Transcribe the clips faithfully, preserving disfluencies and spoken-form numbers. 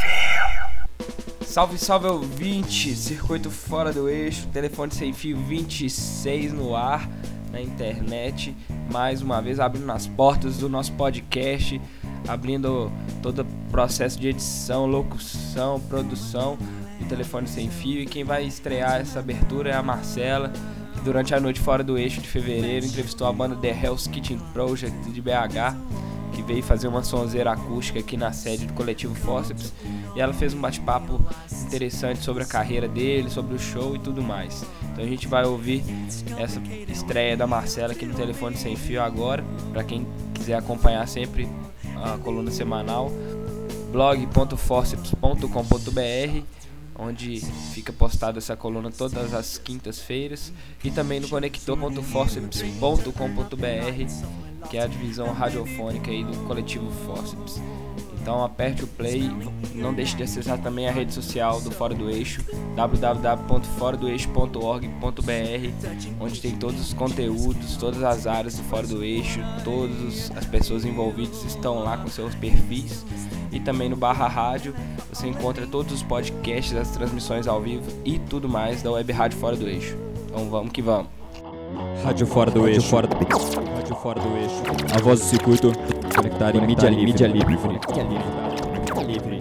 Salve, salve ouvinte, Circuito Fora do Eixo, telefone sem fio vinte e seis no ar, na internet, mais uma vez abrindo as portas do nosso podcast, abrindo todo o processo de edição, locução, produção do telefone sem fio. E quem vai estrear essa abertura é a Marcela, que durante a noite Fora do Eixo de fevereiro entrevistou a banda The Hell's Kitchen Project de B H, que veio fazer uma sonzeira acústica aqui na sede do Coletivo Forceps, e ela fez um bate-papo interessante sobre a carreira dele, sobre o show e tudo mais. Então a gente vai ouvir essa estreia da Marcela aqui no Telefone Sem Fio agora, para quem quiser acompanhar sempre a coluna semanal, blog ponto forceps ponto com ponto b r, onde fica postada essa coluna todas as quintas-feiras, e também no conector ponto forceps ponto com ponto b r, que é a divisão radiofônica aí do Coletivo Forceps. Então aperte o play, não deixe de acessar também a rede social do Fora do Eixo, w w w ponto fora do eixo ponto org ponto b r, onde tem todos os conteúdos, todas as áreas do Fora do Eixo, todas as pessoas envolvidas estão lá com seus perfis. E também no Barra Rádio você encontra todos os podcasts, as transmissões ao vivo e tudo mais da Web Rádio Fora do Eixo. Então vamos que vamos. Rádio Fora do Eixo, fora do... Rádio Fora do Eixo. A voz do circuito conectada em mídia livre. Mídia livre. Mídia livre.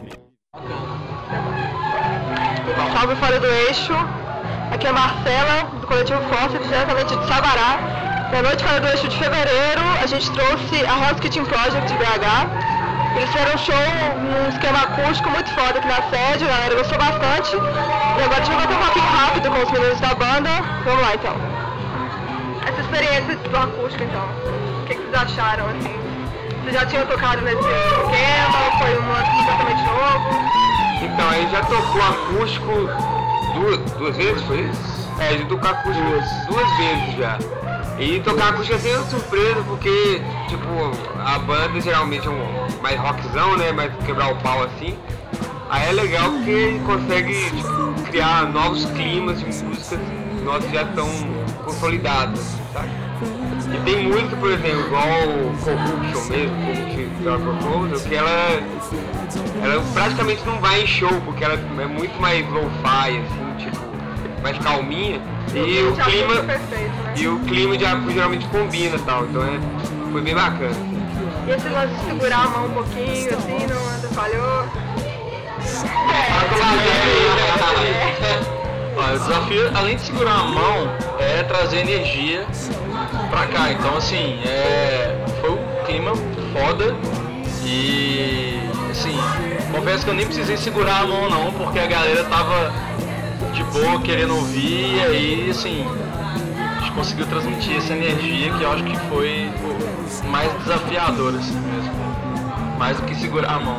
Salve Fora do Eixo. Aqui é a Marcela, do Coletivo Forceps, diretamente de Sabará. Na noite Fora do Eixo de fevereiro, a gente trouxe a Hell's Kitchen Project de B H. Eles fizeram um show num esquema acústico muito foda aqui na sede, a galera gostou bastante. E agora a gente vai bater um pouquinho rápido com os meninos da banda. Vamos lá então. Essa experiência do acústico então, o que, que vocês acharam assim? Vocês já tinham tocado nesse esquema ou foi um lance completamente novo? Então, a gente já tocou acústico duas, duas vezes, foi isso? É, a gente tocou acústico duas, duas vezes já. E tocar acústico é sempre surpresa porque, tipo, a banda geralmente é um mais rockzão, né, mais quebrar o pau assim. Aí é legal porque consegue, tipo, criar novos climas de músicas que nós já estão consolidados, sabe? E tem música, por exemplo, igual o Corruption mesmo, da Proposal, que ela, ela praticamente não vai em show, porque ela é muito mais lo-fi, assim, tipo, mais calminha. E o clima, perfeito, né? e o clima de acústico geralmente combina e tal, então é, foi bem bacana. E esse lance de segurar a mão um pouquinho, assim, não atrapalhou? Ó, o desafio, além de segurar a mão, é trazer energia pra cá. Então, assim, é, foi um clima foda e, assim, confesso que eu nem precisei segurar a mão não, porque a galera tava de boa querendo ouvir e aí, assim, a gente conseguiu transmitir essa energia que eu acho que foi o mais desafiador, assim mesmo, mais do que segurar a mão.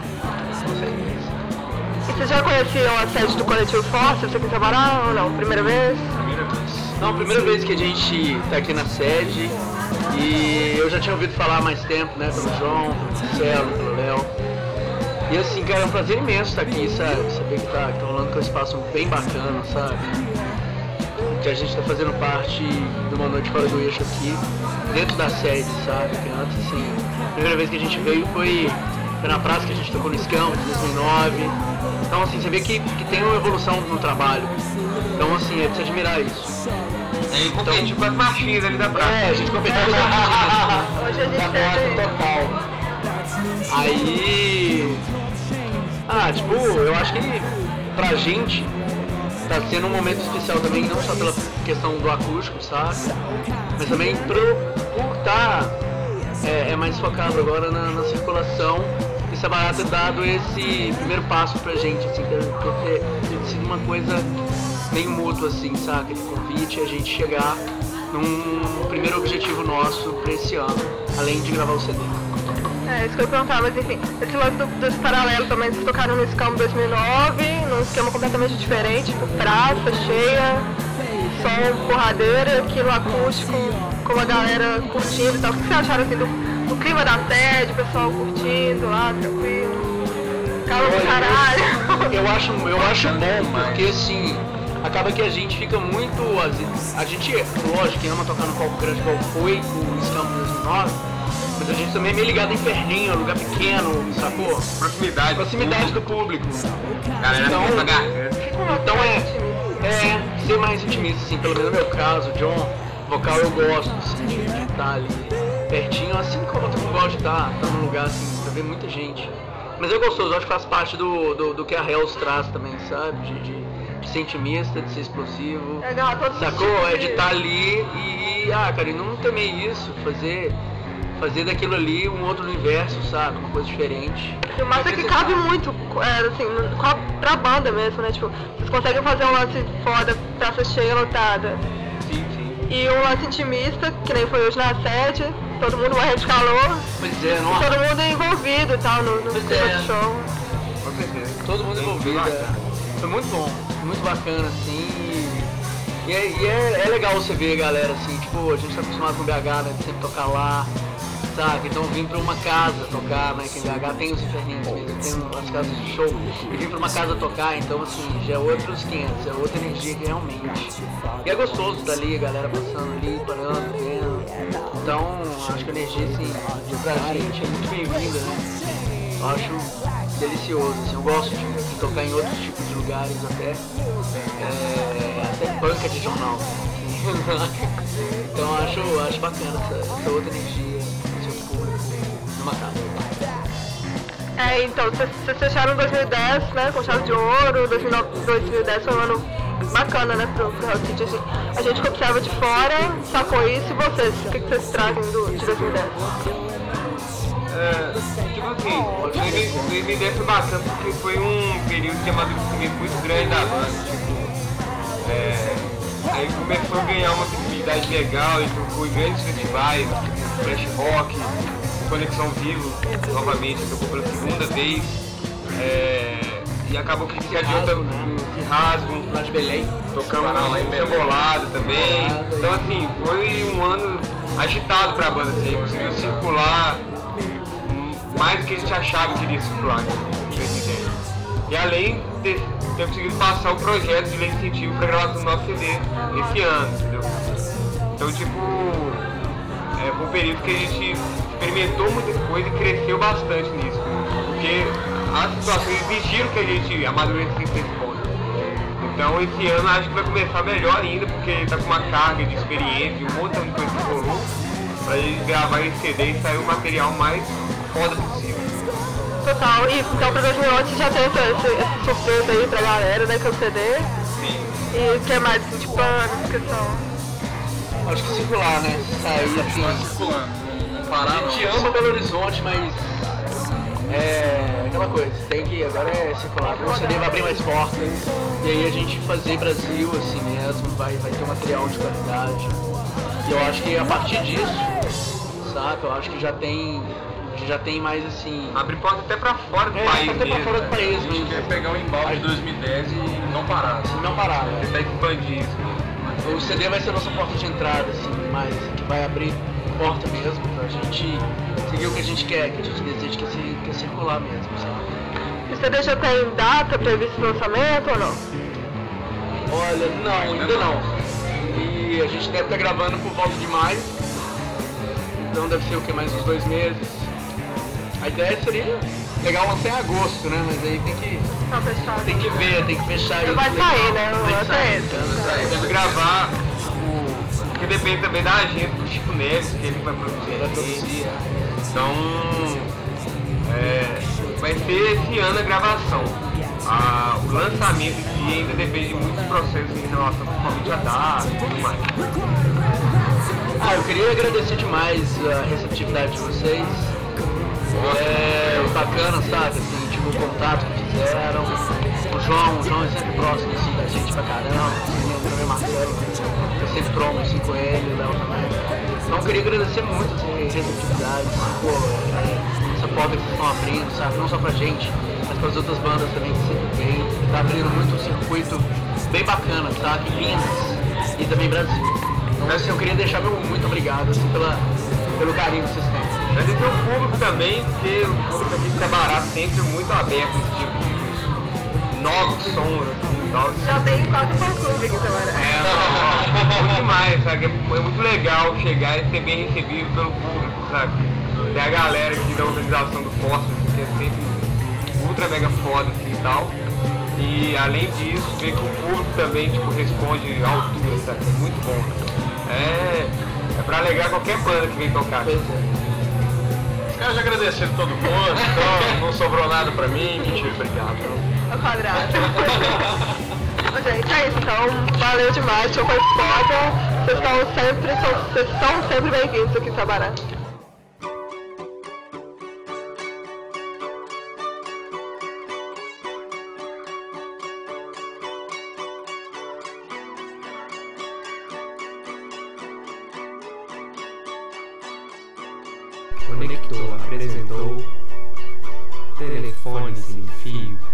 Vocês já conheciam a sede do Coletivo Forceps aqui em Sabará ou não? Primeira vez? Primeira vez. Não, primeira vez que a gente tá aqui na sede e eu já tinha ouvido falar há mais tempo, né, pelo João, pelo Marcelo, pelo Léo. E assim, cara, é um prazer imenso estar aqui, sabe? Saber que tá, que tá rolando com um espaço bem bacana, sabe? Que a gente tá fazendo parte de uma noite fora do eixo aqui, dentro da sede, sabe? Que antes, assim, a primeira vez que a gente veio foi, foi na praça que a gente tocou no Escampo, em dois mil e nove. Então, assim, você vê que, que tem uma evolução no trabalho. Então, assim, é de se admirar isso. Aí compete então, com as marchinhas ali da praça. É, a gente compete com as marchinhas. Hoje a gente da praça total. Aí... Ah, tipo, eu acho que pra gente tá sendo um momento especial também, não só pela questão do acústico, sabe? Mas também por estar tá, é, é mais focado agora na, na circulação. E Sabará ter dado esse primeiro passo pra gente, assim, porque tem sido uma coisa bem mútua, assim, sabe? Esse convite, a gente chegar num primeiro objetivo nosso pra esse ano, além de gravar o C D. É, isso que eu ia perguntar, mas enfim, esse lance do, desse paralelo também, vocês tocaram no Escampo dois mil e nove, num esquema completamente diferente, tipo, praça, cheia, som, porradeira, aqui no acústico, com a galera curtindo e tal. O que vocês acharam, assim, do, do clima da sede, o pessoal curtindo lá, tranquilo? Calma do caralho. Eu acho, eu acho bom, porque assim, acaba que a gente fica muito, a gente, lógico, que ama tocar no palco grande, qual foi o Escampo dois mil e nove, Mas a gente também é meio ligado em perninho, lugar pequeno, sacou? Proximidade. Proximidade do público. Galera, Então- então, garganta. Então é, é ser mais intimista, assim, pelo menos no meu caso, John, vocal eu gosto, assim, de estar ali pertinho, assim como eu não gosto de estar, estar num lugar assim, pra ver muita gente. Mas é gostoso, eu acho que faz parte do, do, do que a Hells traz também, sabe? De, de, de ser intimista, de ser explosivo. É agarrar todos os Sacou? tipos É de estar ali e, ah, cara, e não temer isso, fazer, fazer daquilo ali um outro universo, sabe? Uma coisa diferente. E o massa é que cabe muito, é, assim, no- com a- pra banda mesmo, né? Tipo, vocês conseguem fazer um lance foda, praça cheia, lotada. Sim, sim. E um lance intimista, que nem foi hoje na sede, todo mundo morrendo de calor, Pois é, e nossa, todo mundo envolvido e tal no, no Pois clima é. do show. Com certeza. todo mundo envolvido. é. Foi muito bom, muito bacana, assim. E, e, é, e é, é legal você ver, galera, assim, tipo, a gente tá acostumado com B H, né? De sempre tocar lá, sabe? Então vim pra uma casa tocar, né? Que em B H tem os inferninhos mesmo, tem as casas de show. E vim pra uma casa tocar, então assim, já é outros quinhentos, é outra energia que realmente. E é gostoso estar ali, a galera passando ali, parando, vendo. Então, acho que a energia, assim, pra gente é muito bem-vinda, né? Eu acho delicioso, assim, eu gosto de, de tocar em outros tipos de lugares até, é, até banca de jornal. Então eu acho, acho bacana essa, essa outra energia, esse outro público numa casa. É, então, vocês vocês fecharam em dois mil e dez, né, com chave de ouro, dois mil e nove, dois mil e dez foi um ano bacana, né, pro, pro Hell's Kitchen, assim. A gente que observa de fora, sacou isso, e vocês, o que, que vocês trazem do, de dois mil e dez? É, tipo assim, dois mil e dez foi bacana porque foi um período de amadurecimento muito grande da banda, tipo, é, aí começou a ganhar uma visibilidade legal e tocou em grandes festivais, tipo Flash Rock, Conexão Vivo, novamente, tocou pela segunda vez, é, e acabou que desencadeou também esse rasgo, Lá de Belém. tocamos lá em Cebolado também, então assim, foi um ano agitado pra banda, assim, conseguiu circular mais do que a gente achava que iria circular, né, em dois mil e dez. E além de ter conseguido passar o projeto de lei de incentivo para a gravação do nosso C D esse ano, entendeu? Então, tipo, é, foi um período que a gente experimentou muita coisa e cresceu bastante nisso, porque as situações exigiram que a gente amadurecesse esse ponto. Então, esse ano acho que vai começar melhor ainda, porque tá com uma carga de experiência, um montão de coisa que rolou, pra gente gravar esse C D e sair o material mais foda possível. Total, e então pra dois mil e onze já tem essa, essa, essa surpresa aí pra galera, né, que é o C D. Sim. E o que mais, assim, tipo, a descrição? Acho que circular, né? Sair assim. circulando, não A gente ama Belo Horizonte, mas é aquela coisa, tem que, agora é circular, o C D vai abrir mais portas, e aí a gente fazer Brasil assim mesmo, vai, vai ter um material de qualidade. E eu acho que a partir disso, saca, eu acho que já tem, já tem mais assim. Abre porta até pra fora do É, país até pra mesmo, fora do né? país A gente mesmo. quer pegar o embalo de dois mil e dez e não parar, assim, Não parar, né? tentar expandir isso. O C D vai ser a nossa porta de entrada, assim, mais, que vai abrir porta mesmo pra gente seguir o que a gente quer, que a gente deseja, que é, cir- que é circular mesmo, sabe? O C D já tem data prevista pro lançamento ou não? Olha, não, ainda não. E a gente deve estar gravando por volta de maio, então deve ser o que, mais uns dois meses. A ideia seria legal lançar em agosto, né? Mas aí tem que, Tá fechado. tem que ver, tem que fechar isso. Vai sair, né? O Vai lance é sair, esse. então, A gente deve gravar, o... porque depende também da agenda do Chico Neves, que ele vai produzir. vai produzir. Então, é, vai ser esse ano a gravação. Ah, o lançamento em si ainda depende de muitos processos em relação principalmente a data e tudo mais. Ah, eu queria agradecer demais a receptividade de vocês. É bacana, sabe, assim, tipo, o contato que fizeram. O João, o João é sempre próximo, assim, da gente pra caramba. O meu Marcelo, eu sempre promo, assim, com ele, o Léo também. Então eu queria agradecer muito essa receptividade, pô, é, essa porta que vocês estão abrindo, sabe, não só pra gente, mas para as outras bandas também que sempre vem. Tá abrindo muito um circuito bem bacana, sabe, Minas e também Brasil. Então, assim, eu queria deixar meu muito obrigado, assim, pela, pelo carinho que vocês têm. Agradecer o público também, porque o público aqui de Sabará sempre muito aberto a esse tipo de novos sons assim, e tal. Já tem quase um clube aqui também. É, muito demais, sabe? É muito legal chegar e ser bem recebido pelo público, sabe? Tem a galera aqui da organização do Fósforo, que é sempre ultra mega foda assim e tal. E além disso, ver que o público também tipo, responde à altura, sabe? É muito bom. É, é pra alegrar qualquer banda que vem tocar. Eu já agradeci todo mundo, então não sobrou nada pra mim, mentira, obrigado. Ao quadrado. Bom, gente, é isso então. Valeu demais, show foi foda. Vocês estão sempre, são, vocês são sempre bem-vindos aqui em Sabará. Conector apresentou Telefones em Fio.